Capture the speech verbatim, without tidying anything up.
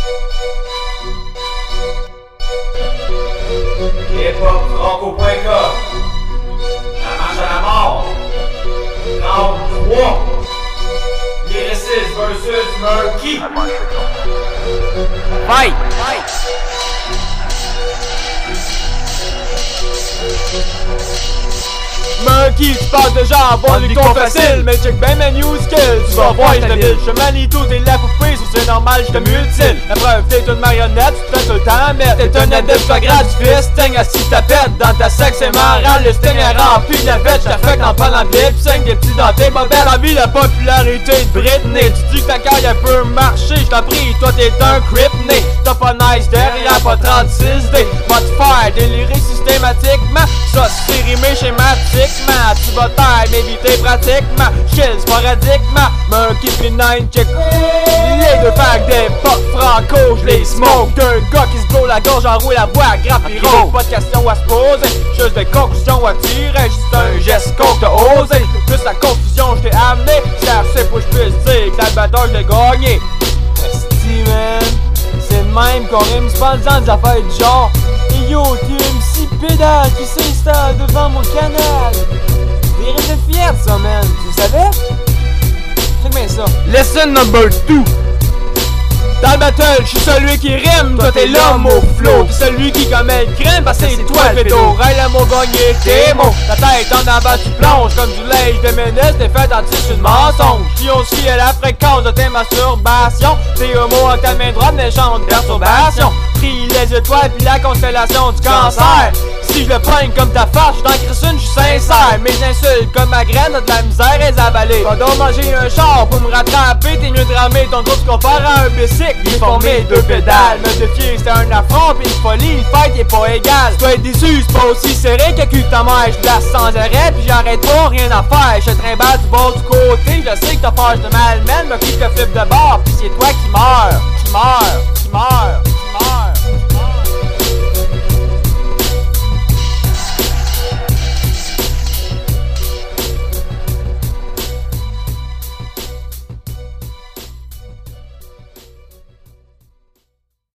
hip-hop franco point com. La marche à la mort. trente-trois. Lyricist versus Murky. Fight! Fight! Murky, tu penses déjà avoir du con facile, mais check ben mes new skills. Tu vas voir, je te je manie tout et la poupée, si c'est normal, je te mutile. La preuve, t'es une marionnette, tu te fais tout le temps mettre. T'es un adepte pas grave, tu fais sting assis ta pète. Dans ta sexe c'est marrant, le sting est rempli de la fête. J't'ai fait en parlant de lip sync, des petits dans tes bobettes. T'as envie la popularité de Britney, tu dis que ta carrière peut marcher, j't'en prie, toi t'es un cripné. T'as pas nice derrière, pas trente-six D. Va te faire délirer systématiquement, ça c'est rimé schématiquement. Tu vas taire, m'éviter pratiquement, chill sporadiquement. Murky puis nine check les deux facs d'époque franco, j'les smoke. Deux gars qui se blow la gorge, enroule la voix à grappe et roule. Pas de questions à se poser, juste des conclusions à tirer. Juste un geste qu'on t'a osé, plus la confusion j't'ai amené. C'est assez pour que j'puisse dire que la bataille j'l'ai gagné. Esti man, c'est le même qu'on rime, c'est pas en disant des affaires du genre. Et yo, t'es un petit pédale qui s'installe devant mon canal. Des rêves de fier ça man, tu le savais? Check bien ça. Lesson number two. Dans le battle, j'suis celui qui rime, toi t'es l'homme au flow. T'es celui qui commet le crime, bah c'est toi le pédo. Rêle le mot gagné, tes mots. La tête en avant tu plonges comme du lait de ménesse. T'es fait en tissu de mensonge. Qui aussi à la fréquence de tes masturbations. T'es homo en ta main droite, méchante perturbation. Prie les étoiles puis la constellation du cancer. Si je le pogne comme ta farce, j't'en crisse une, j'suis sincère. Mes insultes comme ma graine, de la misère est avalée. Va donc manger un char pour me rattraper. T'es mieux de ramer ton gros tu compares à un bicycle. Il formé deux pédales. Me défier c'est un affront pis une folie. Le fight est pas égal. Tu dois être déçu, c'est pas aussi serré que cul de ta mère. J'place sans arrêt pis j'arrête pas, rien à faire. J'te trimballe du bord du côté. Je sais que t'as peur de mal, man. Me fiche le flip de bord pis c'est toi qui meurs. Qui meurs.